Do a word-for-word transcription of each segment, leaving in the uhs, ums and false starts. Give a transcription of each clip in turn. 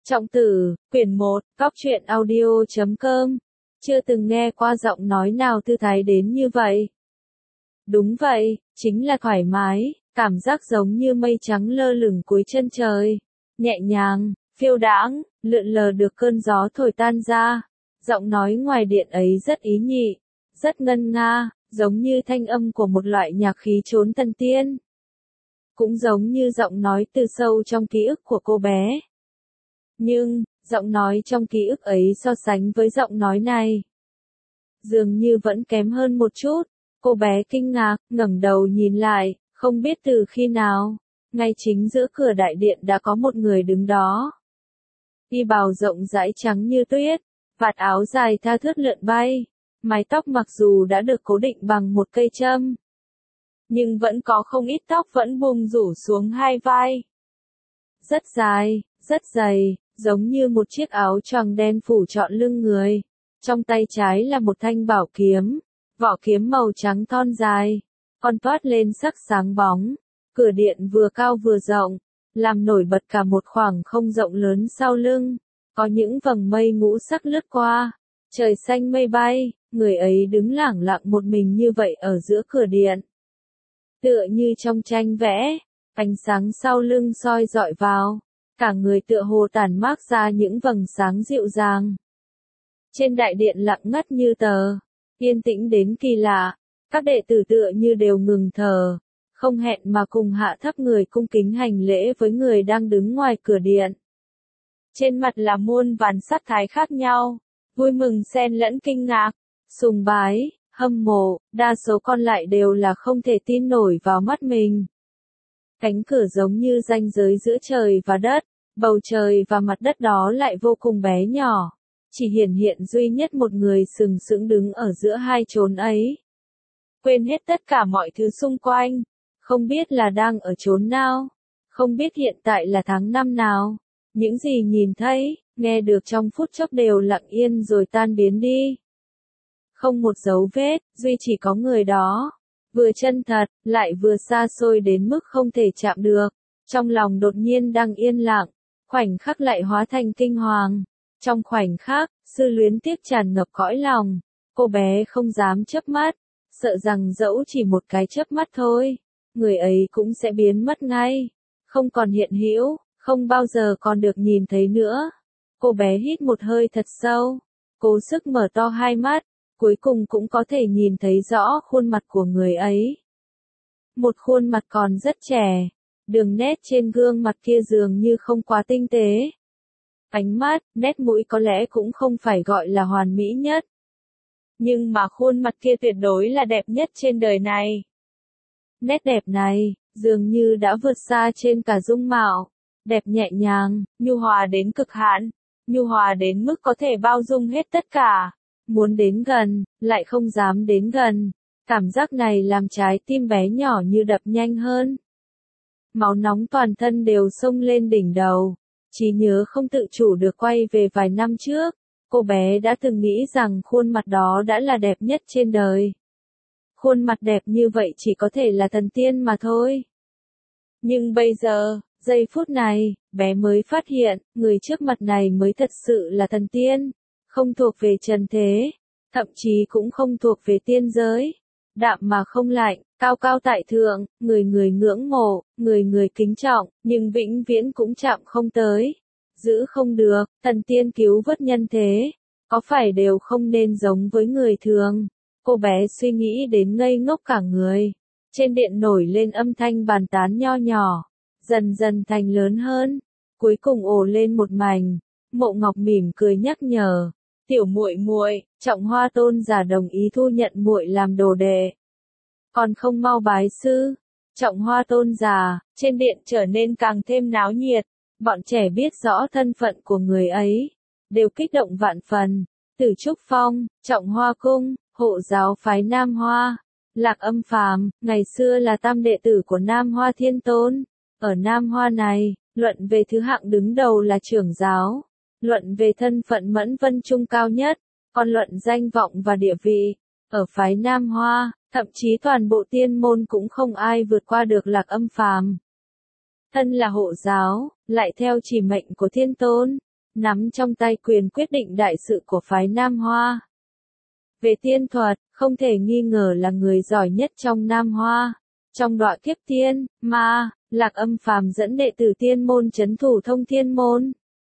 Trọng Tử, quyển một, Cóc truyện audio chấm com. Chưa từng nghe qua giọng nói nào thư thái đến như vậy. Đúng vậy, chính là thoải mái, cảm giác giống như mây trắng lơ lửng cuối chân trời. Nhẹ nhàng, phiêu đãng, lượn lờ được cơn gió thổi tan ra. Giọng nói ngoài điện ấy rất ý nhị, rất ngân nga, giống như thanh âm của một loại nhạc khí trốn thần tiên. Cũng giống như giọng nói từ sâu trong ký ức của cô bé. Nhưng, giọng nói trong ký ức ấy so sánh với giọng nói này, dường như vẫn kém hơn một chút. Cô bé kinh ngạc, ngẩng đầu nhìn lại, không biết từ khi nào, ngay chính giữa cửa đại điện đã có một người đứng đó. Y bào rộng rãi trắng như tuyết, vạt áo dài tha thướt lượn bay, mái tóc mặc dù đã được cố định bằng một cây châm, nhưng vẫn có không ít tóc vẫn bung rủ xuống hai vai. Rất dài, rất dày, giống như một chiếc áo choàng đen phủ trọn lưng người. Trong tay trái là một thanh bảo kiếm, vỏ kiếm màu trắng thon dài, còn toát lên sắc sáng bóng. Cửa điện vừa cao vừa rộng, làm nổi bật cả một khoảng không rộng lớn sau lưng. Có những vầng mây ngũ sắc lướt qua, trời xanh mây bay, người ấy đứng lẳng lặng một mình như vậy ở giữa cửa điện. Tựa như trong tranh vẽ, ánh sáng sau lưng soi rọi vào, cả người tựa hồ tản mát ra những vầng sáng dịu dàng. Trên đại điện lặng ngắt như tờ, yên tĩnh đến kỳ lạ, các đệ tử tựa như đều ngừng thở, không hẹn mà cùng hạ thấp người cung kính hành lễ với người đang đứng ngoài cửa điện. Trên mặt là muôn vàn sắc thái khác nhau, vui mừng xen lẫn kinh ngạc, sùng bái, hâm mộ, đa số còn lại đều là không thể tin nổi vào mắt mình. Cánh cửa giống như ranh giới giữa trời và đất, bầu trời và mặt đất đó lại vô cùng bé nhỏ, chỉ hiển hiện duy nhất một người sừng sững đứng ở giữa hai chốn ấy. Quên hết tất cả mọi thứ xung quanh, không biết là đang ở chốn nào, không biết hiện tại là tháng năm nào, những gì nhìn thấy, nghe được trong phút chốc đều lặng yên rồi tan biến đi. Không một dấu vết, duy chỉ có người đó. Vừa chân thật, lại vừa xa xôi đến mức không thể chạm được. Trong lòng đột nhiên đang yên lặng, khoảnh khắc lại hóa thành kinh hoàng. Trong khoảnh khắc, sự luyến tiếc tràn ngập cõi lòng. Cô bé không dám chớp mắt, sợ rằng dẫu chỉ một cái chớp mắt thôi, người ấy cũng sẽ biến mất ngay, không còn hiện hữu, không bao giờ còn được nhìn thấy nữa. Cô bé hít một hơi thật sâu, cố sức mở to hai mắt. Cuối cùng cũng có thể nhìn thấy rõ khuôn mặt của người ấy. Một khuôn mặt còn rất trẻ, đường nét trên gương mặt kia dường như không quá tinh tế. Ánh mắt, nét mũi có lẽ cũng không phải gọi là hoàn mỹ nhất. Nhưng mà khuôn mặt kia tuyệt đối là đẹp nhất trên đời này. Nét đẹp này, dường như đã vượt xa trên cả dung mạo. Đẹp nhẹ nhàng, nhu hòa đến cực hạn, nhu hòa đến mức có thể bao dung hết tất cả. Muốn đến gần, lại không dám đến gần. Cảm giác này làm trái tim bé nhỏ như đập nhanh hơn. Máu nóng toàn thân đều xông lên đỉnh đầu. Trí nhớ không tự chủ được quay về vài năm trước. Cô bé đã từng nghĩ rằng khuôn mặt đó đã là đẹp nhất trên đời. Khuôn mặt đẹp như vậy chỉ có thể là thần tiên mà thôi. Nhưng bây giờ, giây phút này, bé mới phát hiện, người trước mặt này mới thật sự là thần tiên. Không thuộc về trần thế, thậm chí cũng không thuộc về tiên giới. Đạm mà không lạnh, cao cao tại thượng, người người ngưỡng mộ, người người kính trọng, nhưng vĩnh viễn cũng chạm không tới. Giữ không được, thần tiên cứu vớt nhân thế, có phải đều không nên giống với người thường? Cô bé suy nghĩ đến ngây ngốc cả người. Trên điện nổi lên âm thanh bàn tán nho nhỏ, dần dần thành lớn hơn, cuối cùng ồ lên một mảnh. Mộ Ngọc mỉm cười nhắc nhở. Tiểu muội muội, Trọng Hoa tôn giả đồng ý thu nhận muội làm đồ đệ. Còn không mau bái sư. Trọng Hoa tôn giả, trên điện trở nên càng thêm náo nhiệt. Bọn trẻ biết rõ thân phận của người ấy, đều kích động vạn phần. Từ Trúc Phong, Trọng Hoa cung, hộ giáo phái Nam Hoa, Lạc Âm Phàm, ngày xưa là tam đệ tử của Nam Hoa Thiên Tôn. Ở Nam Hoa này, luận về thứ hạng đứng đầu là trưởng giáo. Luận về thân phận Mẫn Vân Trung cao nhất, còn luận danh vọng và địa vị, ở phái Nam Hoa, thậm chí toàn bộ tiên môn cũng không ai vượt qua được Lạc Âm Phàm. Thân là hộ giáo, lại theo chỉ mệnh của Thiên Tôn, nắm trong tay quyền quyết định đại sự của phái Nam Hoa. Về tiên thuật, không thể nghi ngờ là người giỏi nhất trong Nam Hoa. Trong Đọa Kiếp Tiên, Ma, Lạc Âm Phàm dẫn đệ tử tiên môn trấn thủ Thông Thiên Môn.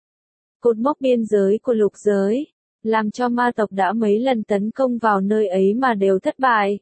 Cột mốc biên giới của lục giới, làm cho ma tộc đã mấy lần tấn công vào nơi ấy mà đều thất bại.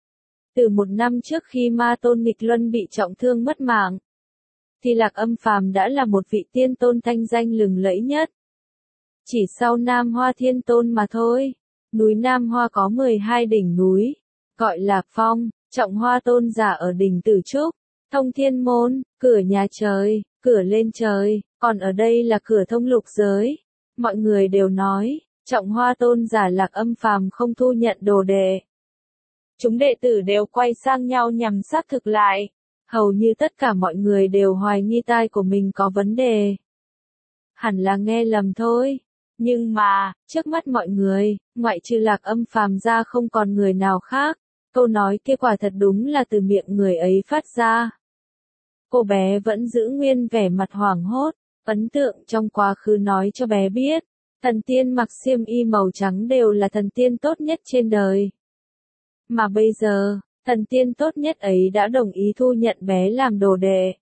Từ một năm trước khi ma tôn nghịch luân bị trọng thương mất mạng, thì Lạc Âm Phàm đã là một vị tiên tôn thanh danh lừng lẫy nhất. Chỉ sau Nam Hoa Thiên Tôn mà thôi. Núi Nam Hoa có mười hai đỉnh núi, gọi là Phong, Trọng Hoa Tôn giả ở đỉnh Tử Trúc, Thông Thiên Môn, cửa nhà trời, cửa lên trời, còn ở đây là cửa thông lục giới. Mọi người đều nói, Trọng Hoa Tôn giả Lạc Âm Phàm không thu nhận đồ đệ. Chúng đệ tử đều quay sang nhau nhằm xác thực lại. Hầu như tất cả mọi người đều hoài nghi tai của mình có vấn đề. Hẳn là nghe lầm thôi. Nhưng mà, trước mắt mọi người, ngoại trừ Lạc Âm Phàm ra không còn người nào khác. Câu nói kia quả thật đúng là từ miệng người ấy phát ra. Cô bé vẫn giữ nguyên vẻ mặt hoảng hốt, ấn tượng trong quá khứ nói cho bé biết, thần tiên mặc xiêm y màu trắng đều là thần tiên tốt nhất trên đời. Mà bây giờ, thần tiên tốt nhất ấy đã đồng ý thu nhận bé làm đồ đệ.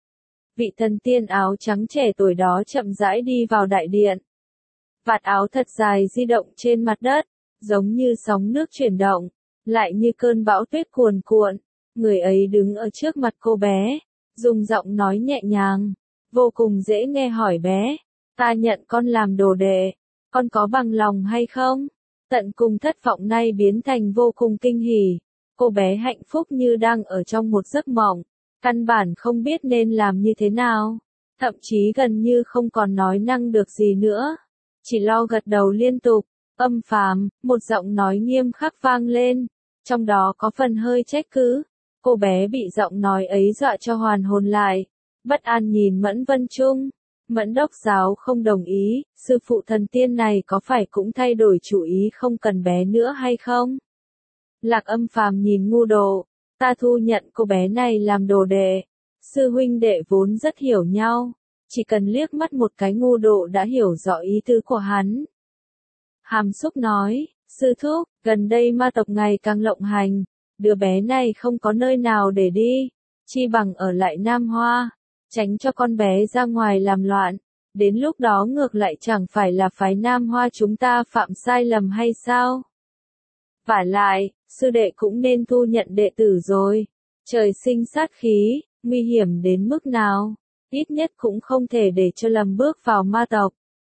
Vị thần tiên áo trắng trẻ tuổi đó chậm rãi đi vào đại điện. Vạt áo thật dài di động trên mặt đất, giống như sóng nước chuyển động, lại như cơn bão tuyết cuồn cuộn. Người ấy đứng ở trước mặt cô bé, dùng giọng nói nhẹ nhàng, vô cùng dễ nghe hỏi bé, ta nhận con làm đồ đệ, con có bằng lòng hay không? Tận cùng thất vọng nay biến thành vô cùng kinh hỉ. Cô bé hạnh phúc như đang ở trong một giấc mộng, căn bản không biết nên làm như thế nào, thậm chí gần như không còn nói năng được gì nữa, chỉ lo gật đầu liên tục. Âm Phàm, một giọng nói nghiêm khắc vang lên, trong đó có phần hơi trách cứ. Cô bé bị giọng nói ấy dọa cho hoàn hồn lại, bất an nhìn Mẫn Vân Trung. Mẫn đốc giáo không đồng ý, sư phụ thần tiên này có phải cũng thay đổi chủ ý không cần bé nữa hay không? Lạc Âm Phàm nhìn ngu đồ, ta thu nhận cô bé này làm đồ đệ. Sư huynh đệ vốn rất hiểu nhau, chỉ cần liếc mắt một cái ngu độ đã hiểu rõ ý tứ của hắn. Hàm Xúc nói, sư thúc, gần đây ma tộc ngày càng lộng hành, đứa bé này không có nơi nào để đi, chi bằng ở lại Nam Hoa, tránh cho con bé ra ngoài làm loạn, đến lúc đó ngược lại chẳng phải là phái Nam Hoa chúng ta phạm sai lầm hay sao? Vả lại, sư đệ cũng nên thu nhận đệ tử rồi, trời sinh sát khí, nguy hiểm đến mức nào, ít nhất cũng không thể để cho lầm bước vào ma tộc.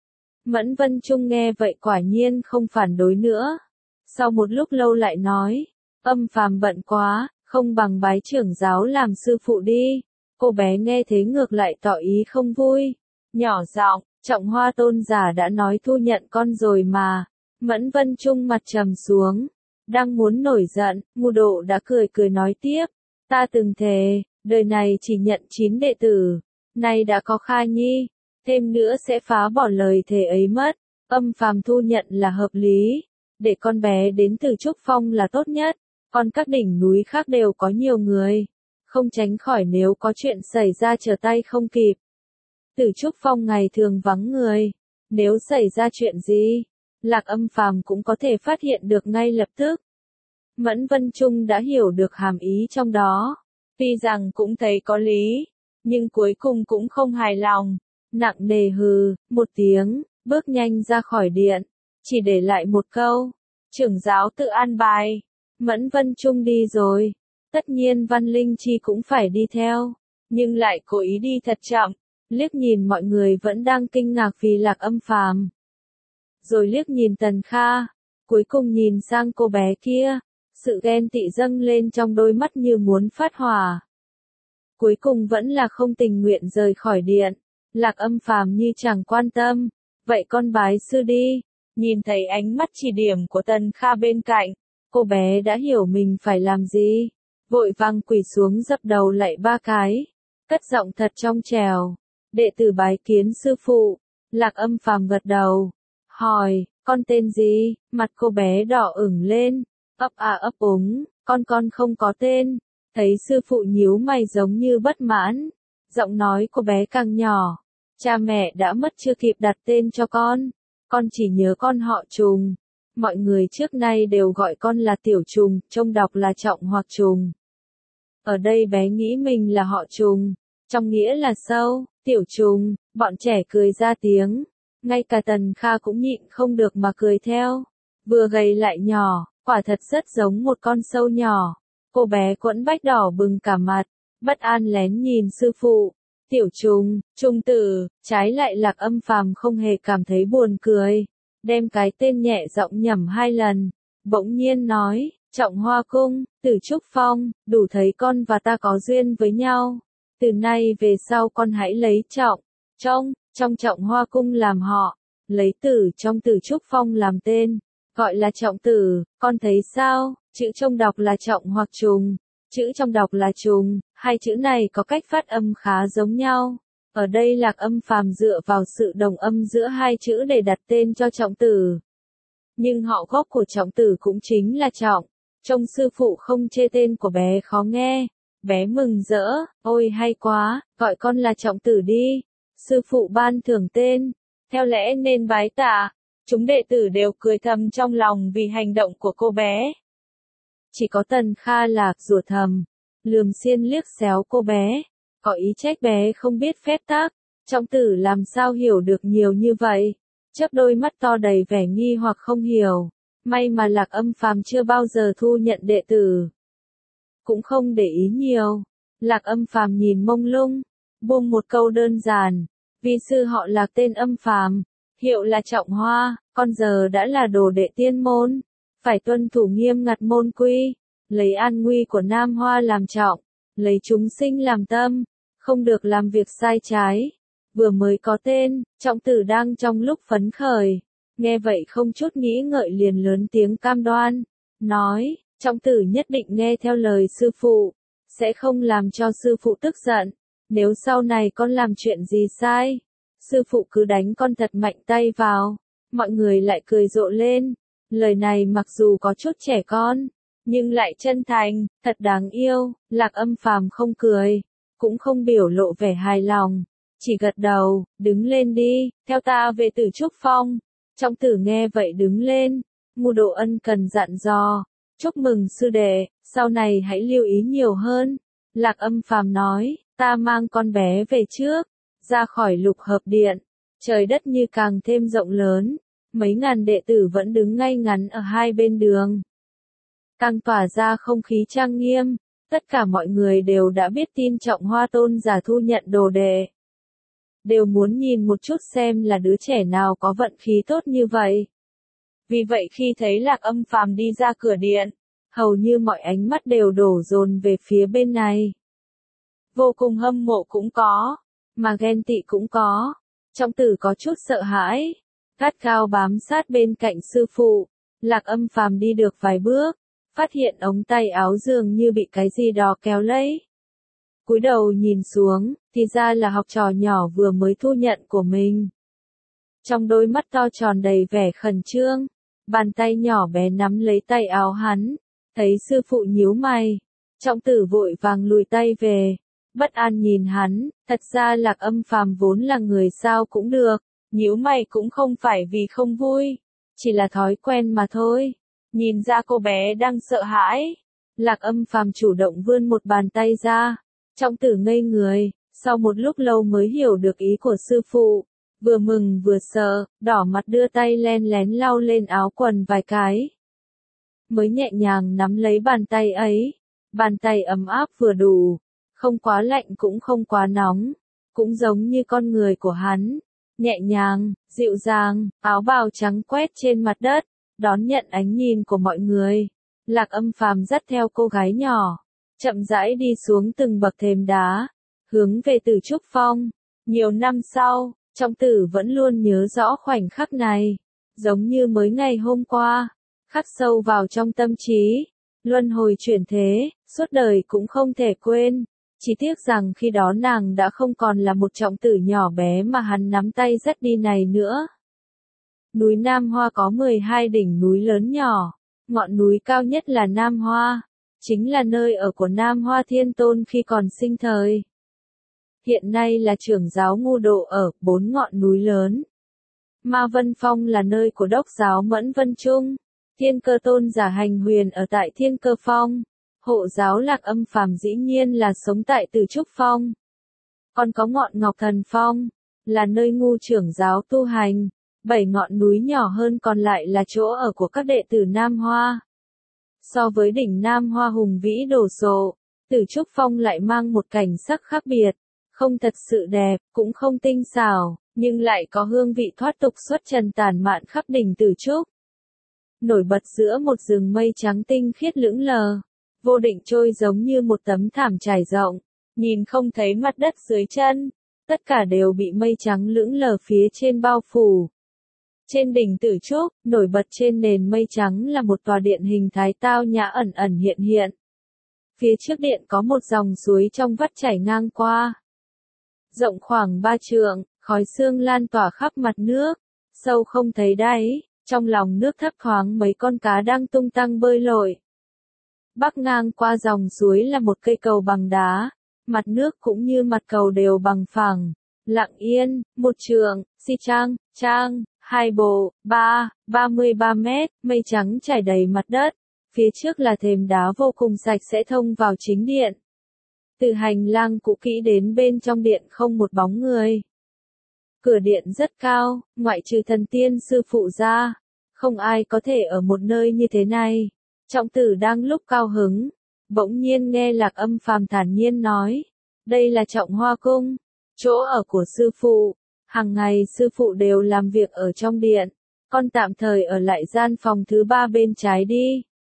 Mẫn Vân Trung nghe vậy quả nhiên không phản đối nữa. Sau một lúc lâu lại nói, Âm Phàm bận quá, không bằng bái trưởng giáo làm sư phụ đi. Cô bé nghe thế ngược lại tỏ ý không vui. Nhỏ giọng, Trọng Hoa Tôn giả đã nói thu nhận con rồi mà. Mẫn Vân Trung mặt trầm xuống, đang muốn nổi giận, ngu độ đã cười cười nói tiếp. Ta từng thề, đời này chỉ nhận chín đệ tử, nay đã có Kha Nhi, thêm nữa sẽ phá bỏ lời thề ấy mất. Âm Phàm thu nhận là hợp lý, để con bé đến từ Trúc Phong là tốt nhất, còn các đỉnh núi khác đều có nhiều người, không tránh khỏi nếu có chuyện xảy ra trở tay không kịp. Từ Trúc Phong ngày thường vắng người, nếu xảy ra chuyện gì, Lạc Âm Phàm cũng có thể phát hiện được ngay lập tức. Mẫn Vân Trung đã hiểu được hàm ý trong đó, tuy rằng cũng thấy có lý, nhưng cuối cùng cũng không hài lòng, nặng nề hừ, một tiếng, bước nhanh ra khỏi điện, chỉ để lại một câu, trưởng giáo tự an bài. Mẫn Vân Trung đi rồi, tất nhiên Văn Linh Chi cũng phải đi theo, nhưng lại cố ý đi thật chậm, liếc nhìn mọi người vẫn đang kinh ngạc vì Lạc Âm Phàm. Rồi liếc nhìn Tần Kha, cuối cùng nhìn sang cô bé kia, sự ghen tị dâng lên trong đôi mắt như muốn phát hỏa. Cuối cùng vẫn là không tình nguyện rời khỏi điện, Lạc Âm Phàm như chẳng quan tâm, vậy con bái sư đi. Nhìn thấy ánh mắt chỉ điểm của Tần Kha bên cạnh, cô bé đã hiểu mình phải làm gì, vội vàng quỳ xuống dập đầu lạy ba cái, cất giọng thật trong trèo, đệ tử bái kiến sư phụ. Lạc Âm Phàm gật đầu, hỏi, con tên gì? Mặt cô bé đỏ ửng lên, ấp à ấp úng, con con không có tên. Thấy sư phụ nhíu mày giống như bất mãn, giọng nói cô bé càng nhỏ, Cha mẹ đã mất chưa kịp đặt tên cho con, con chỉ nhớ con họ Trùng. Mọi người trước nay đều gọi con là Tiểu Trùng, trông đọc là Trọng hoặc Trùng. Ở đây bé nghĩ mình là họ Trùng, trong nghĩa là sâu, Tiểu Trùng, bọn trẻ cười ra tiếng. Ngay cả Tần Kha cũng nhịn không được mà cười theo. Vừa gầy lại nhỏ, quả thật rất giống một con sâu nhỏ. Cô bé quẫn bách đỏ bừng cả mặt, bất an lén nhìn sư phụ. Tiểu Trùng, Trùng tử, trái lại Lạc Âm Phàm không hề cảm thấy buồn cười. Đem cái tên nhẹ giọng nhẩm hai lần. Bỗng nhiên nói, Trọng Hoa Cung, Tử Trúc Phong, đủ thấy con và ta có duyên với nhau. Từ nay về sau con hãy lấy Trọng, trong, trong Trọng Hoa Cung làm họ, lấy Tử trong Tử Trúc Phong làm tên, gọi là Trọng Tử, con thấy sao? Chữ trong đọc là Trọng hoặc Trùng, chữ trong đọc là Trùng, hai chữ này có cách phát âm khá giống nhau. Ở đây Lạc Âm Phàm dựa vào sự đồng âm giữa hai chữ để đặt tên cho Trọng Tử. Nhưng họ gốc của Trọng Tử cũng chính là Trọng. Trông sư phụ không chê tên của bé khó nghe. Bé mừng rỡ, ôi hay quá, gọi con là Trọng Tử đi. Sư phụ ban thưởng tên, theo lẽ nên bái tạ. Chúng đệ tử đều cười thầm trong lòng vì hành động của cô bé. Chỉ có Tần Kha là rủa thầm, lườm xiên liếc xéo cô bé, có ý trách bé không biết phép tắc. Trọng Tử làm sao hiểu được nhiều như vậy? Chớp đôi mắt to đầy vẻ nghi hoặc không hiểu. May mà Lạc Âm Phàm chưa bao giờ thu nhận đệ tử, cũng không để ý nhiều. Lạc Âm Phàm nhìn mông lung, buông một câu đơn giản, vì sư họ Lạc tên Âm Phàm, hiệu là Trọng Hoa, con giờ đã là đồ đệ tiên môn, phải tuân thủ nghiêm ngặt môn quy, lấy an nguy của Nam Hoa làm trọng, lấy chúng sinh làm tâm, không được làm việc sai trái. Vừa mới có tên, Trọng Tử đang trong lúc phấn khởi, nghe vậy không chút nghĩ ngợi liền lớn tiếng cam đoan, nói, Trọng Tử nhất định nghe theo lời sư phụ, sẽ không làm cho sư phụ tức giận, nếu sau này con làm chuyện gì sai, sư phụ cứ đánh con thật mạnh tay vào. Mọi người lại cười rộ lên, lời này mặc dù có chút trẻ con, nhưng lại chân thành, thật đáng yêu. Lạc Âm Phàm không cười, cũng không biểu lộ vẻ hài lòng, chỉ gật đầu, đứng lên đi, theo ta về Tử Trúc Phong. Trọng Tử nghe vậy đứng lên, Ngô Độ ân cần dặn dò, chúc mừng sư đệ, sau này hãy lưu ý nhiều hơn. Lạc Âm Phàm nói, ta mang con bé về trước, ra khỏi Lục Hợp Điện, trời đất như càng thêm rộng lớn, mấy ngàn đệ tử vẫn đứng ngay ngắn ở hai bên đường, càng tỏa ra không khí trang nghiêm. Tất cả mọi người đều đã biết tin Trọng Hoa tôn giả thu nhận đồ đệ, đều muốn nhìn một chút xem là đứa trẻ nào có vận khí tốt như vậy. Vì vậy khi thấy Lạc Âm Phàm đi ra cửa điện, hầu như mọi ánh mắt đều đổ dồn về phía bên này. Vô cùng hâm mộ cũng có, mà ghen tị cũng có. Trọng Tử có chút sợ hãi, gắt gao bám sát bên cạnh sư phụ. Lạc Âm Phàm đi được vài bước, phát hiện ống tay áo dường như bị cái gì đó kéo lấy. Cúi đầu nhìn xuống, thì ra là học trò nhỏ vừa mới thu nhận của mình. Trong đôi mắt to tròn đầy vẻ khẩn trương, bàn tay nhỏ bé nắm lấy tay áo hắn, thấy sư phụ nhíu mày. Trọng Tử vội vàng lùi tay về, bất an nhìn hắn, thật ra Lạc Âm Phàm vốn là người sao cũng được, nhíu mày cũng không phải vì không vui, chỉ là thói quen mà thôi. Nhìn ra cô bé đang sợ hãi, Lạc Âm Phàm chủ động vươn một bàn tay ra. Trọng Tử ngây người, sau một lúc lâu mới hiểu được ý của sư phụ, vừa mừng vừa sợ, đỏ mặt đưa tay len lén lau lên áo quần vài cái, mới nhẹ nhàng nắm lấy bàn tay ấy. Bàn tay ấm áp vừa đủ, không quá lạnh cũng không quá nóng, cũng giống như con người của hắn, nhẹ nhàng, dịu dàng. Áo bào trắng quét trên mặt đất, đón nhận ánh nhìn của mọi người. Lạc Âm Phàm dắt theo cô gái nhỏ, chậm rãi đi xuống từng bậc thềm đá, hướng về Tử Trúc Phong. Nhiều năm sau, Trọng Tử vẫn luôn nhớ rõ khoảnh khắc này, giống như mới ngày hôm qua, khắc sâu vào trong tâm trí. Luân hồi chuyển thế, suốt đời cũng không thể quên. Chỉ tiếc rằng khi đó nàng đã không còn là một Trọng Tử nhỏ bé mà hắn nắm tay dắt đi này nữa. Núi Nam Hoa có mười hai đỉnh núi lớn nhỏ, ngọn núi cao nhất là Nam Hoa, chính là nơi ở của Nam Hoa Thiên Tôn khi còn sinh thời. hiện nay là trưởng giáo Ngô Độ ở bốn ngọn núi lớn. Ma Vân Phong là nơi của đốc giáo Mẫn Vân Trung. Thiên Cơ Tôn giả hành huyền ở tại Thiên Cơ Phong. Hộ giáo Lạc Âm Phàm dĩ nhiên là sống tại Từ Trúc Phong. Còn có ngọn Ngọc Thần Phong, là nơi ngu trưởng giáo tu hành. Bảy ngọn núi nhỏ hơn còn lại là chỗ ở của các đệ tử Nam Hoa. So với đỉnh Nam Hoa hùng vĩ đồ sộ, Từ Trúc Phong lại mang một cảnh sắc khác biệt, không thật sự đẹp, cũng không tinh xảo, nhưng lại có hương vị thoát tục xuất trần tản mạn khắp đỉnh Từ Trúc. Nổi bật giữa một rừng mây trắng tinh khiết lững lờ, vô định trôi giống như một tấm thảm trải rộng, nhìn không thấy mặt đất dưới chân, tất cả đều bị mây trắng lững lờ phía trên bao phủ. Trên đỉnh Từ Trúc, nổi bật trên nền mây trắng là một tòa điện hình thái tao nhã ẩn ẩn hiện hiện. Phía trước điện có một dòng suối trong vắt chảy ngang qua. Rộng khoảng ba trượng, khói sương lan tỏa khắp mặt nước, sâu không thấy đáy, trong lòng nước thấp thoáng mấy con cá đang tung tăng bơi lội. Bắc ngang qua dòng suối là một cây cầu bằng đá, mặt nước cũng như mặt cầu đều bằng phẳng, lặng yên, một trượng, si trang, trang, hai bộ, ba, ba mươi ba mét, mây trắng trải đầy mặt đất, phía trước là thềm đá vô cùng sạch sẽ thông vào chính điện. Từ hành lang cũ kỹ đến bên trong điện không một bóng người. Cửa điện rất cao, ngoại trừ thần tiên sư phụ ra, không ai có thể ở một nơi như thế này. Trọng tử đang lúc cao hứng, bỗng nhiên nghe Lạc Âm Phàm thản nhiên nói, đây là Trọng Hoa Cung, chỗ ở của sư phụ, hàng ngày sư phụ đều làm việc ở trong điện, con tạm thời ở lại gian phòng thứ ba bên trái đi.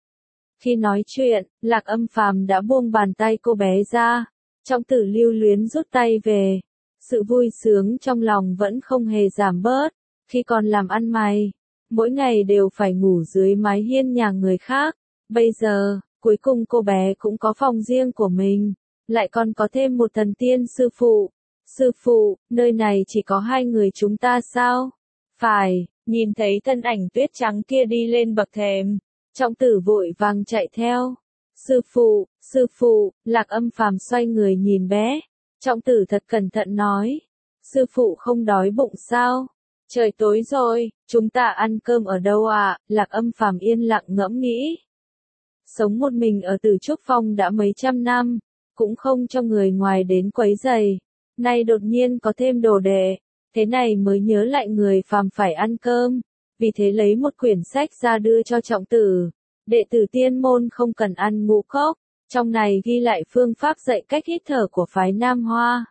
Khi nói chuyện, Lạc Âm Phàm đã buông bàn tay cô bé ra, Trọng tử lưu luyến rút tay về, sự vui sướng trong lòng vẫn không hề giảm bớt, khi còn làm ăn mày, mỗi ngày đều phải ngủ dưới mái hiên nhà người khác, bây giờ, cuối cùng cô bé cũng có phòng riêng của mình, lại còn có thêm một thần tiên sư phụ. Sư phụ, nơi này chỉ có hai người chúng ta sao? Phải, nhìn thấy thân ảnh tuyết trắng kia đi lên bậc thềm, Trọng tử vội vàng chạy theo. Sư phụ, sư phụ, Lạc Âm Phàm xoay người nhìn bé. Trọng tử thật cẩn thận nói. Sư phụ không đói bụng sao? Trời tối rồi, chúng ta ăn cơm ở đâu ạ? À? Lạc Âm Phàm yên lặng ngẫm nghĩ. Sống một mình ở Từ Trúc Phong đã mấy trăm năm, cũng không cho người ngoài đến quấy rầy. Nay đột nhiên có thêm đồ đệ, thế này mới nhớ lại người phàm phải ăn cơm, vì thế lấy một quyển sách ra đưa cho Trọng tử. Đệ tử tiên môn không cần ăn ngũ cốc, trong này ghi lại phương pháp dạy cách hít thở của phái Nam Hoa.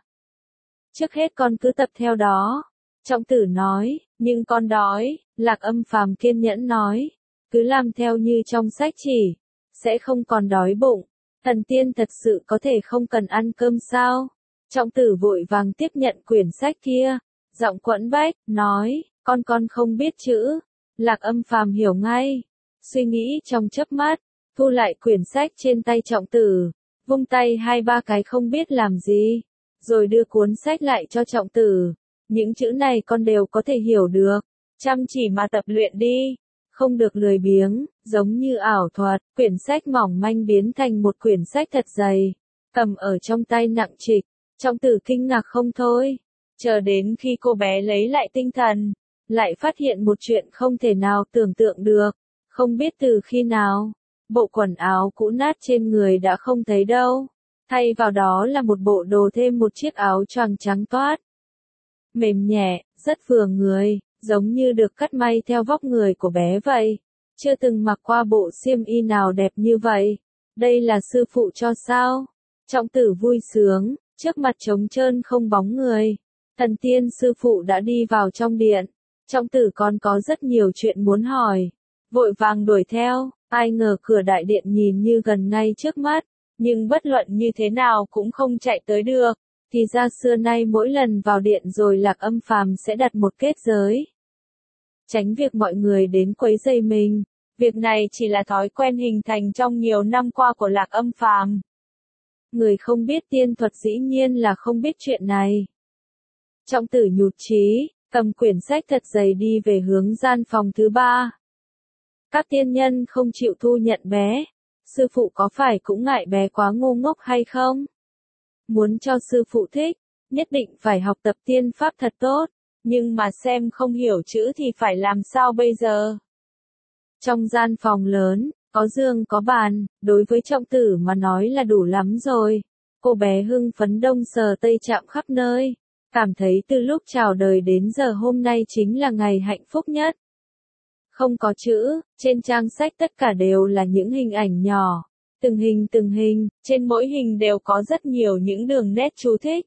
Trước hết con cứ tập theo đó. Trọng tử nói, nhưng con đói, Lạc Âm Phàm kiên nhẫn nói, cứ làm theo như trong sách chỉ, sẽ không còn đói bụng. Thần tiên thật sự có thể không cần ăn cơm sao? Trọng tử vội vàng tiếp nhận quyển sách kia, giọng quẫn bách, nói, con con không biết chữ. Lạc Âm Phàm hiểu ngay, suy nghĩ trong chớp mắt, thu lại quyển sách trên tay Trọng tử, vung tay hai ba cái không biết làm gì, rồi đưa cuốn sách lại cho Trọng tử. Những chữ này con đều có thể hiểu được, chăm chỉ mà tập luyện đi, không được lười biếng, giống như ảo thuật. Quyển sách mỏng manh biến thành một quyển sách thật dày, cầm ở trong tay nặng trịch. Trọng tử kinh ngạc không thôi, chờ đến khi cô bé lấy lại tinh thần, lại phát hiện một chuyện không thể nào tưởng tượng được, không biết từ khi nào, bộ quần áo cũ nát trên người đã không thấy đâu, thay vào đó là một bộ đồ thêm một chiếc áo choàng trắng toát. Mềm nhẹ, rất vừa người, giống như được cắt may theo vóc người của bé vậy, chưa từng mặc qua bộ xiêm y nào đẹp như vậy, đây là sư phụ cho sao? Trọng tử vui sướng. Trước mặt trống trơn không bóng người, thần tiên sư phụ đã đi vào trong điện. Trọng tử còn có rất nhiều chuyện muốn hỏi, vội vàng đuổi theo, ai ngờ cửa đại điện nhìn như gần ngay trước mắt, nhưng bất luận như thế nào cũng không chạy tới được. Thì ra xưa nay mỗi lần vào điện rồi Lạc Âm Phàm sẽ đặt một kết giới, tránh việc mọi người đến quấy rầy mình. Việc này chỉ là thói quen hình thành trong nhiều năm qua của Lạc Âm Phàm. Người không biết tiên thuật dĩ nhiên là không biết chuyện này. Trọng tử nhụt chí, cầm quyển sách thật dày đi về hướng gian phòng thứ ba. Các tiên nhân không chịu thu nhận bé. Sư phụ có phải cũng ngại bé quá ngu ngốc hay không? Muốn cho sư phụ thích, nhất định phải học tập tiên pháp thật tốt, nhưng mà xem không hiểu chữ thì phải làm sao bây giờ? Trong gian phòng lớn, có giường có bàn, đối với Trọng Tử mà nói là đủ lắm rồi. Cô bé hưng phấn đông sờ tây chạm khắp nơi, cảm thấy từ lúc chào đời đến giờ hôm nay chính là ngày hạnh phúc nhất. Không có chữ, trên trang sách tất cả đều là những hình ảnh nhỏ, từng hình từng hình, trên mỗi hình đều có rất nhiều những đường nét chú thích.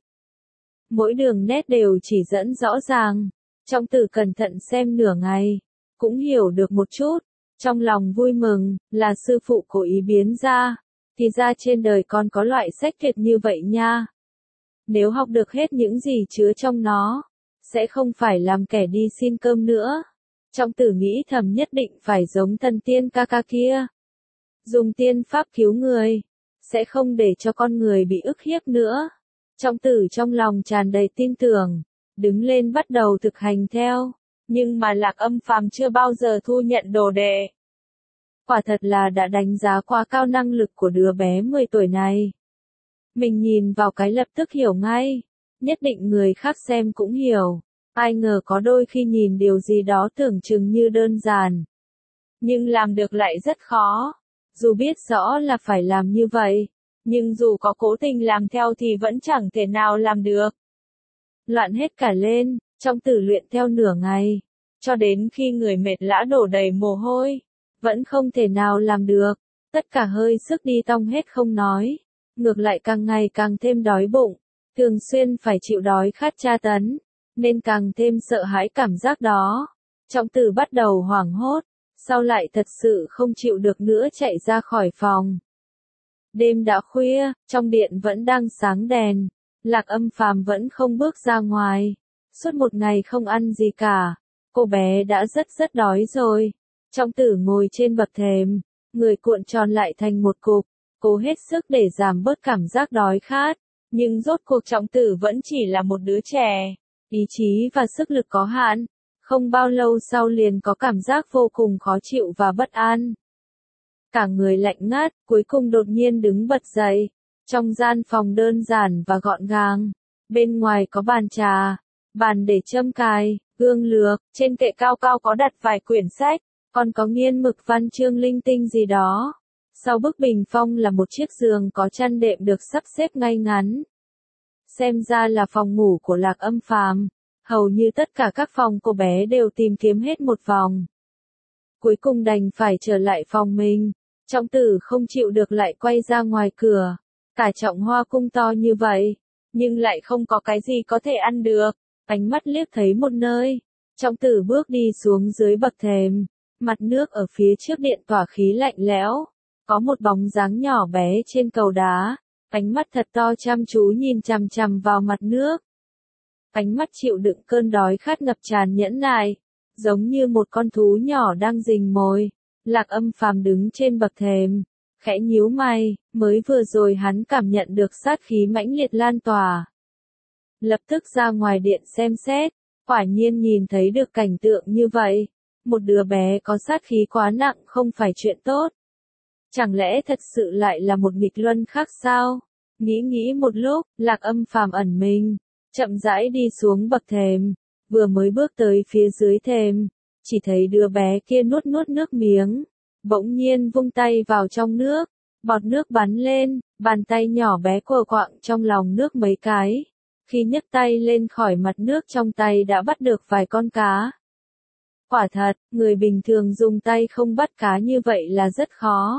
Mỗi đường nét đều chỉ dẫn rõ ràng, Trọng Tử cẩn thận xem nửa ngày, cũng hiểu được một chút, trong lòng vui mừng, là sư phụ cố ý biến ra, thì ra trên đời còn có loại sách tuyệt như vậy nha. Nếu học được hết những gì chứa trong nó, sẽ không phải làm kẻ đi xin cơm nữa. Trọng Tử nghĩ thầm nhất định phải giống thần tiên ca ca kia. Dùng tiên pháp cứu người, sẽ không để cho con người bị ức hiếp nữa. Trọng Tử trong lòng tràn đầy tin tưởng, đứng lên bắt đầu thực hành theo, nhưng mà Lạc Âm Phàm chưa bao giờ thu nhận đồ đệ. Quả thật là đã đánh giá quá cao năng lực của đứa bé mười tuổi này. Mình nhìn vào cái lập tức hiểu ngay, nhất định người khác xem cũng hiểu, ai ngờ có đôi khi nhìn điều gì đó tưởng chừng như đơn giản, nhưng làm được lại rất khó, dù biết rõ là phải làm như vậy, nhưng dù có cố tình làm theo thì vẫn chẳng thể nào làm được. Loạn hết cả lên, Trọng Tử luyện theo nửa ngày, cho đến khi người mệt lã đổ đầy mồ hôi, vẫn không thể nào làm được, tất cả hơi sức đi tong hết không nói, ngược lại càng ngày càng thêm đói bụng, thường xuyên phải chịu đói khát tra tấn, nên càng thêm sợ hãi cảm giác đó. Trọng Tử bắt đầu hoảng hốt, sau lại thật sự không chịu được nữa chạy ra khỏi phòng. Đêm đã khuya, trong điện vẫn đang sáng đèn, Lạc Âm Phàm vẫn không bước ra ngoài, suốt một ngày không ăn gì cả, cô bé đã rất rất đói rồi. Trọng Tử ngồi trên bậc thềm, người cuộn tròn lại thành một cục, cố hết sức để giảm bớt cảm giác đói khát, nhưng rốt cuộc Trọng Tử vẫn chỉ là một đứa trẻ, ý chí và sức lực có hạn, không bao lâu sau liền có cảm giác vô cùng khó chịu và bất an. Cả người lạnh ngắt, cuối cùng đột nhiên đứng bật dậy, trong gian phòng đơn giản và gọn gàng, bên ngoài có bàn trà, bàn để châm cài, gương lược, trên kệ cao cao có đặt vài quyển sách, còn có nghiên mực văn chương linh tinh gì đó. Sau bức bình phong là một chiếc giường có chăn đệm được sắp xếp ngay ngắn. Xem ra là phòng ngủ của Lạc Âm Phàm, hầu như tất cả các phòng cô bé đều tìm kiếm hết một vòng. Cuối cùng đành phải trở lại phòng mình, Trọng Tử không chịu được lại quay ra ngoài cửa, cả Trọng Hoa cung to như vậy, nhưng lại không có cái gì có thể ăn được, ánh mắt liếc thấy một nơi, Trọng Tử bước đi xuống dưới bậc thềm, mặt nước ở phía trước điện tỏa khí lạnh lẽo, có một bóng dáng nhỏ bé trên cầu đá, ánh mắt thật to chăm chú nhìn chằm chằm vào mặt nước. Ánh mắt chịu đựng cơn đói khát ngập tràn nhẫn nại, giống như một con thú nhỏ đang rình mồi. Lạc Âm Phàm đứng trên bậc thềm, khẽ nhíu mày, mới vừa rồi hắn cảm nhận được sát khí mãnh liệt lan tỏa. Lập tức ra ngoài điện xem xét, quả nhiên nhìn thấy được cảnh tượng như vậy, một đứa bé có sát khí quá nặng không phải chuyện tốt. Chẳng lẽ thật sự lại là một nghịch luân khác sao? Nghĩ nghĩ một lúc, Lạc Âm Phàm ẩn mình, chậm rãi đi xuống bậc thềm, vừa mới bước tới phía dưới thềm, chỉ thấy đứa bé kia nuốt nuốt nước miếng, bỗng nhiên vung tay vào trong nước, bọt nước bắn lên, bàn tay nhỏ bé quờ quạng trong lòng nước mấy cái, khi nhấc tay lên khỏi mặt nước trong tay đã bắt được vài con cá. Quả thật, người bình thường dùng tay không bắt cá như vậy là rất khó.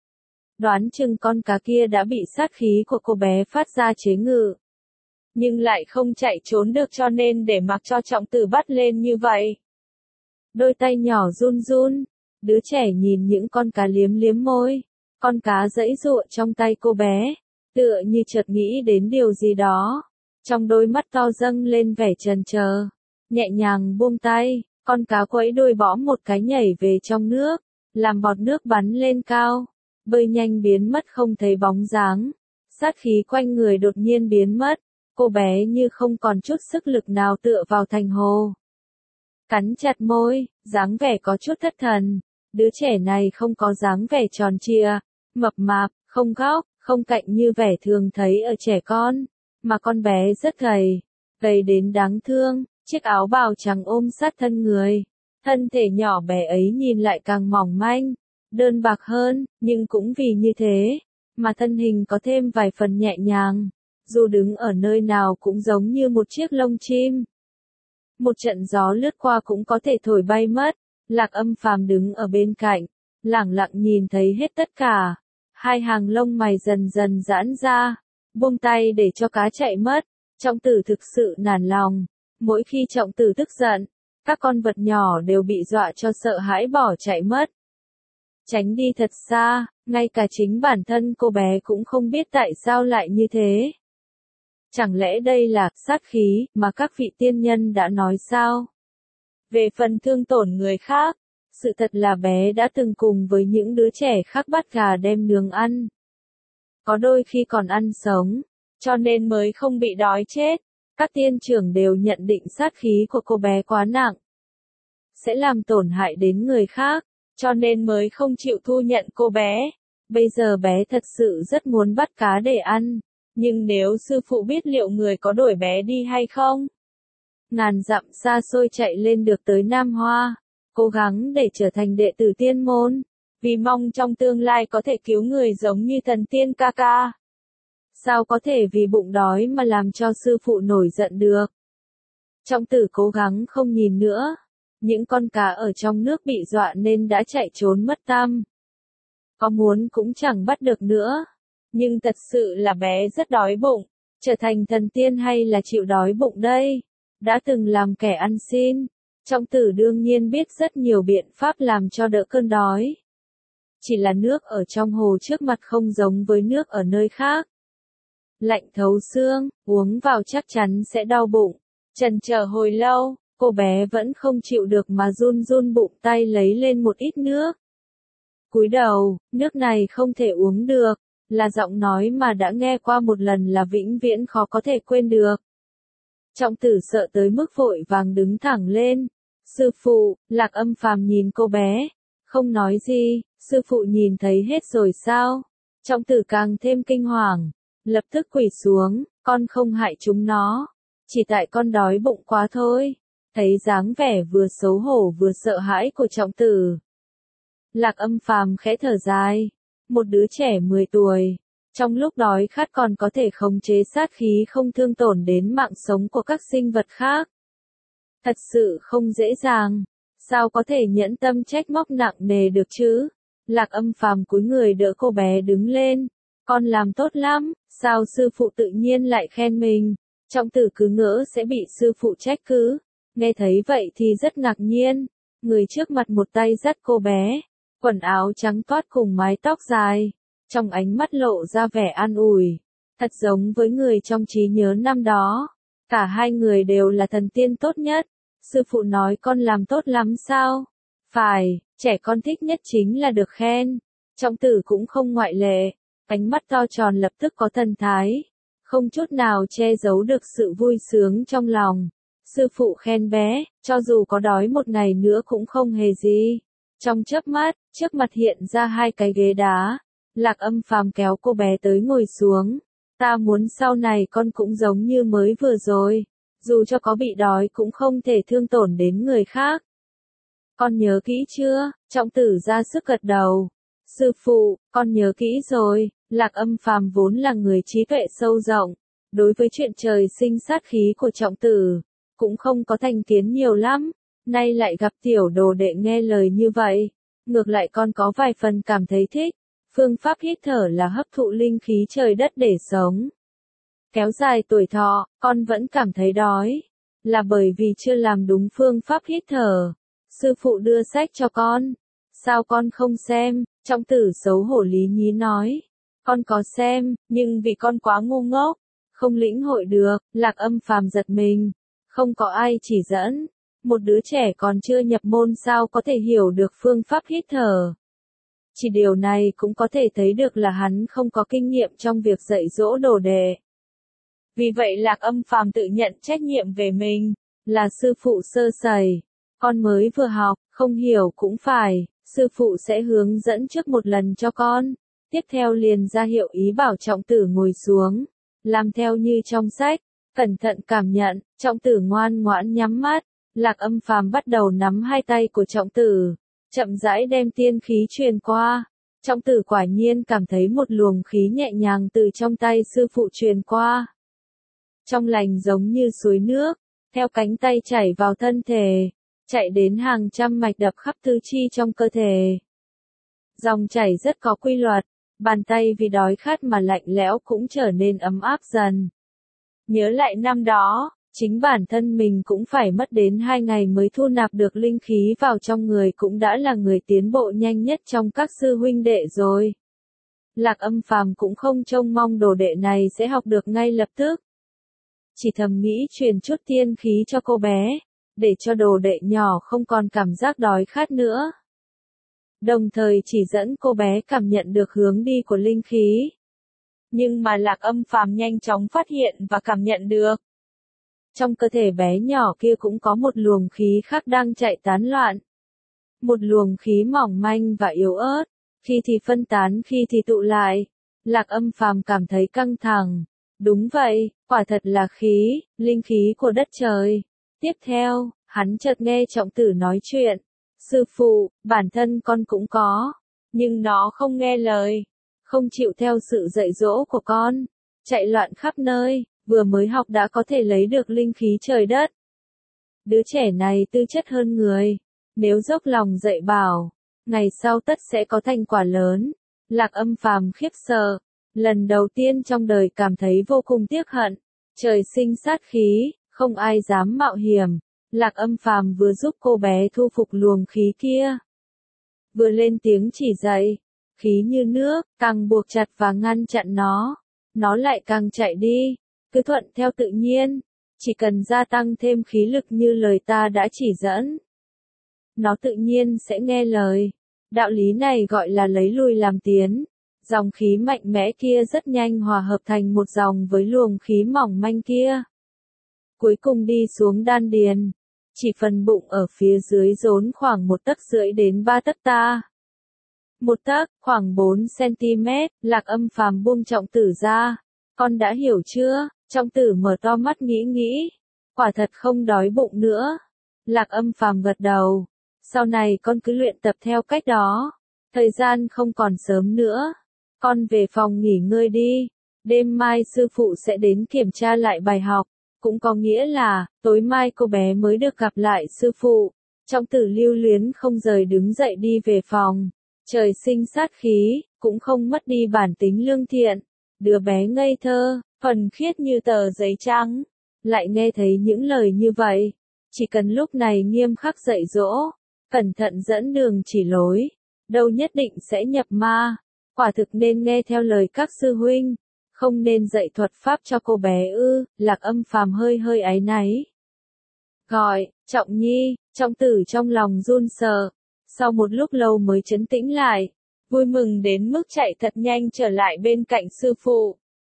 Đoán chừng con cá kia đã bị sát khí của cô bé phát ra chế ngự, nhưng lại không chạy trốn được cho nên để mặc cho Trọng Tử bắt lên như vậy. Đôi tay nhỏ run run, đứa trẻ nhìn những con cá liếm liếm môi, con cá giãy giụa trong tay cô bé, tựa như chợt nghĩ đến điều gì đó, trong đôi mắt to dâng lên vẻ chần chờ, nhẹ nhàng buông tay, con cá quẫy đuôi bõm một cái nhảy về trong nước, làm bọt nước bắn lên cao, bơi nhanh biến mất không thấy bóng dáng, sát khí quanh người đột nhiên biến mất, cô bé như không còn chút sức lực nào tựa vào thành hồ. Cắn chặt môi, dáng vẻ có chút thất thần, đứa trẻ này không có dáng vẻ tròn trịa, mập mạp, không góc, không cạnh như vẻ thường thấy ở trẻ con, mà con bé rất gầy, gầy đến đáng thương, chiếc áo bào trắng ôm sát thân người. Thân thể nhỏ bé ấy nhìn lại càng mỏng manh, đơn bạc hơn, nhưng cũng vì như thế, mà thân hình có thêm vài phần nhẹ nhàng, dù đứng ở nơi nào cũng giống như một chiếc lông chim. Một trận gió lướt qua cũng có thể thổi bay mất, Lạc Âm Phàm đứng ở bên cạnh, lẳng lặng nhìn thấy hết tất cả, hai hàng lông mày dần dần giãn ra, buông tay để cho cá chạy mất, Trọng Tử thực sự nản lòng, mỗi khi Trọng Tử tức giận, các con vật nhỏ đều bị dọa cho sợ hãi bỏ chạy mất. Tránh đi thật xa, ngay cả chính bản thân cô bé cũng không biết tại sao lại như thế. Chẳng lẽ đây là sát khí mà các vị tiên nhân đã nói sao? Về phần thương tổn người khác, sự thật là bé đã từng cùng với những đứa trẻ khác bắt gà đem nướng ăn. Có đôi khi còn ăn sống, cho nên mới không bị đói chết. Các tiên trưởng đều nhận định sát khí của cô bé quá nặng, sẽ làm tổn hại đến người khác, cho nên mới không chịu thu nhận cô bé. Bây giờ bé thật sự rất muốn bắt cá để ăn, nhưng nếu sư phụ biết liệu người có đuổi bé đi hay không? Ngàn dặm xa xôi chạy lên được tới Nam Hoa, cố gắng để trở thành đệ tử tiên môn, vì mong trong tương lai có thể cứu người giống như thần tiên ca ca. Sao có thể vì bụng đói mà làm cho sư phụ nổi giận được? Trọng Tử cố gắng không nhìn nữa. Những con cá ở trong nước bị dọa nên đã chạy trốn mất tăm. Có muốn cũng chẳng bắt được nữa. Nhưng thật sự là bé rất đói bụng. Trở thành thần tiên hay là chịu đói bụng đây? Đã từng làm kẻ ăn xin. Trọng Tử đương nhiên biết rất nhiều biện pháp làm cho đỡ cơn đói. Chỉ là nước ở trong hồ trước mặt không giống với nước ở nơi khác. Lạnh thấu xương, uống vào chắc chắn sẽ đau bụng. Chần chờ hồi lâu, cô bé vẫn không chịu được mà run run bụng tay lấy lên một ít nước. Cúi đầu, nước này không thể uống được, là giọng nói mà đã nghe qua một lần là vĩnh viễn khó có thể quên được. Trọng Tử sợ tới mức vội vàng đứng thẳng lên. Sư phụ, Lạc Âm Phàm nhìn cô bé, không nói gì, sư phụ nhìn thấy hết rồi sao? Trọng Tử càng thêm kinh hoàng, lập tức quỳ xuống, con không hại chúng nó, chỉ tại con đói bụng quá thôi. Thấy dáng vẻ vừa xấu hổ vừa sợ hãi của Trọng Tử, Lạc Âm Phàm khẽ thở dài, một đứa trẻ mười tuổi, trong lúc đói khát còn có thể khống chế sát khí không thương tổn đến mạng sống của các sinh vật khác. Thật sự không dễ dàng, sao có thể nhẫn tâm trách móc nặng nề được chứ? Lạc Âm Phàm cúi người đỡ cô bé đứng lên, con làm tốt lắm, sao sư phụ tự nhiên lại khen mình? Trọng Tử cứ ngỡ sẽ bị sư phụ trách cứ. Nghe thấy vậy thì rất ngạc nhiên, người trước mặt một tay dắt cô bé, quần áo trắng toát cùng mái tóc dài, trong ánh mắt lộ ra vẻ an ủi, thật giống với người trong trí nhớ năm đó. Cả hai người đều là thần tiên tốt nhất, sư phụ nói con làm tốt lắm sao? Phải, trẻ con thích nhất chính là được khen. Trọng Tử cũng không ngoại lệ, ánh mắt to tròn lập tức có thần thái, không chút nào che giấu được sự vui sướng trong lòng. Sư phụ khen bé, cho dù có đói một ngày nữa cũng không hề gì. Trong chớp mắt, trước mặt hiện ra hai cái ghế đá. Lạc Âm Phàm kéo cô bé tới ngồi xuống. Ta muốn sau này con cũng giống như mới vừa rồi. Dù cho có bị đói cũng không thể thương tổn đến người khác. Con nhớ kỹ chưa? Trọng Tử ra sức gật đầu. Sư phụ, con nhớ kỹ rồi. Lạc Âm Phàm vốn là người trí tuệ sâu rộng. Đối với chuyện trời sinh sát khí của Trọng Tử, cũng không có thành kiến nhiều lắm, nay lại gặp tiểu đồ đệ nghe lời như vậy, ngược lại con có vài phần cảm thấy thích. Phương pháp hít thở là hấp thụ linh khí trời đất để sống, kéo dài tuổi thọ. Con vẫn cảm thấy đói, là bởi vì chưa làm đúng phương pháp hít thở. Sư phụ đưa sách cho con, sao con không xem? Trọng Tử xấu hổ lý nhí nói, con có xem, nhưng vì con quá ngu ngốc, không lĩnh hội được. Lạc Âm Phàm giật mình. Không có ai chỉ dẫn, một đứa trẻ còn chưa nhập môn sao có thể hiểu được phương pháp hít thở. Chỉ điều này cũng có thể thấy được là hắn không có kinh nghiệm trong việc dạy dỗ đồ đệ. Vì vậy Lạc Âm Phàm tự nhận trách nhiệm về mình, là sư phụ sơ sẩy, con mới vừa học, không hiểu cũng phải, sư phụ sẽ hướng dẫn trước một lần cho con, tiếp theo liền ra hiệu ý bảo Trọng Tử ngồi xuống. làm theo như trong sách, cẩn thận cảm nhận, Trọng Tử ngoan ngoãn nhắm mắt, Lạc Âm Phàm bắt đầu nắm hai tay của Trọng Tử, chậm rãi đem tiên khí truyền qua. Trọng Tử quả nhiên cảm thấy một luồng khí nhẹ nhàng từ trong tay sư phụ truyền qua. Trong lành giống như suối nước, theo cánh tay chảy vào thân thể, chạy đến hàng trăm mạch đập khắp tứ chi trong cơ thể. Dòng chảy rất có quy luật, bàn tay vì đói khát mà lạnh lẽo cũng trở nên ấm áp dần. Nhớ lại năm đó, chính bản thân mình cũng phải mất đến hai ngày mới thu nạp được linh khí vào trong người, cũng đã là người tiến bộ nhanh nhất trong các sư huynh đệ rồi. Lạc Âm Phàm cũng không trông mong đồ đệ này sẽ học được ngay lập tức. Chỉ thầm nghĩ truyền chút tiên khí cho cô bé, để cho đồ đệ nhỏ không còn cảm giác đói khát nữa. Đồng thời chỉ dẫn cô bé cảm nhận được hướng đi của linh khí. Nhưng mà Lạc Âm Phàm nhanh chóng phát hiện và cảm nhận được. Trong cơ thể bé nhỏ kia cũng có một luồng khí khác đang chạy tán loạn. Một luồng khí mỏng manh và yếu ớt, khi thì phân tán khi thì tụ lại. Lạc Âm Phàm cảm thấy căng thẳng. Đúng vậy, quả thật là khí, linh khí của đất trời. Tiếp theo, hắn chợt nghe Trọng Tử nói chuyện. Sư phụ, bản thân con cũng có, nhưng nó không nghe lời, không chịu theo sự dạy dỗ của con, chạy loạn khắp nơi, vừa mới học đã có thể lấy được linh khí trời đất. Đứa trẻ này tư chất hơn người, nếu dốc lòng dạy bảo, ngày sau tất sẽ có thành quả lớn. Lạc Âm Phàm khiếp sợ, lần đầu tiên trong đời cảm thấy vô cùng tiếc hận, trời sinh sát khí, không ai dám mạo hiểm. Lạc Âm Phàm vừa giúp cô bé thu phục luồng khí kia, vừa lên tiếng chỉ dạy, khí như nước, càng buộc chặt và ngăn chặn nó, nó lại càng chạy đi, cứ thuận theo tự nhiên, chỉ cần gia tăng thêm khí lực như lời ta đã chỉ dẫn. Nó tự nhiên sẽ nghe lời, đạo lý này gọi là lấy lui làm tiến, dòng khí mạnh mẽ kia rất nhanh hòa hợp thành một dòng với luồng khí mỏng manh kia. Cuối cùng đi xuống đan điền. Chỉ phần bụng ở phía dưới rốn khoảng một tấc rưỡi đến ba tấc ta. Một tấc, khoảng bốn xăng-ti-mét, Lạc Âm Phàm buông Trọng Tử ra. Con đã hiểu chưa? Trọng Tử mở to mắt nghĩ nghĩ. Quả thật không đói bụng nữa. Lạc Âm Phàm gật đầu. Sau này con cứ luyện tập theo cách đó. Thời gian không còn sớm nữa. Con về phòng nghỉ ngơi đi. Đêm mai sư phụ sẽ đến kiểm tra lại bài học. Cũng có nghĩa là, tối mai cô bé mới được gặp lại sư phụ. Trọng Tử lưu luyến không rời đứng dậy đi về phòng. Trời sinh sát khí, cũng không mất đi bản tính lương thiện. Đứa bé ngây thơ, thuần khiết như tờ giấy trắng. Lại nghe thấy những lời như vậy. Chỉ cần lúc này nghiêm khắc dạy dỗ, cẩn thận dẫn đường chỉ lối, đâu nhất định sẽ nhập ma. Quả thực nên nghe theo lời các sư huynh. Không nên dạy thuật pháp cho cô bé ư, Lạc Âm Phàm hơi hơi áy náy. Gọi, Trọng Nhi, Trọng Tử trong lòng run sợ, sau một lúc lâu mới trấn tĩnh lại, vui mừng đến mức chạy thật nhanh trở lại bên cạnh sư phụ.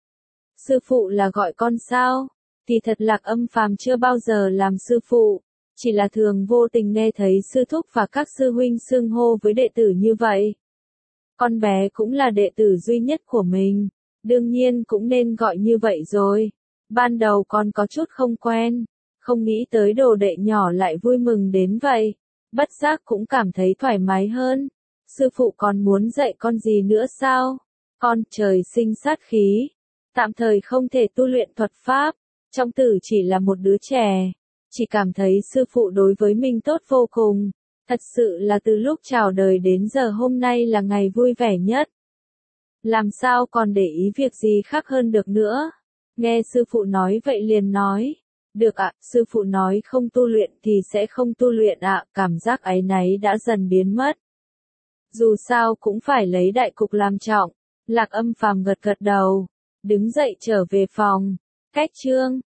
Sư phụ là gọi con sao? Thì thật Lạc Âm Phàm chưa bao giờ làm sư phụ, chỉ là thường vô tình nghe thấy sư thúc và các sư huynh xưng hô với đệ tử như vậy. Con bé cũng là đệ tử duy nhất của mình. Đương nhiên cũng nên gọi như vậy rồi. Ban đầu con có chút không quen, không nghĩ tới đồ đệ nhỏ lại vui mừng đến vậy. Bất giác cũng cảm thấy thoải mái hơn. Sư phụ còn muốn dạy con gì nữa sao? Con trời sinh sát khí, tạm thời không thể tu luyện thuật pháp. Trọng Tử chỉ là một đứa trẻ, chỉ cảm thấy sư phụ đối với mình tốt vô cùng. Thật sự là từ lúc chào đời đến giờ hôm nay là ngày vui vẻ nhất. Làm sao còn để ý việc gì khác hơn được nữa. Nghe sư phụ nói vậy liền nói. Được ạ, sư phụ nói không tu luyện thì sẽ không tu luyện ạ, cảm giác áy náy đã dần biến mất. Dù sao cũng phải lấy đại cục làm trọng. Lạc Âm Phàm gật gật đầu, đứng dậy trở về phòng. Cách chương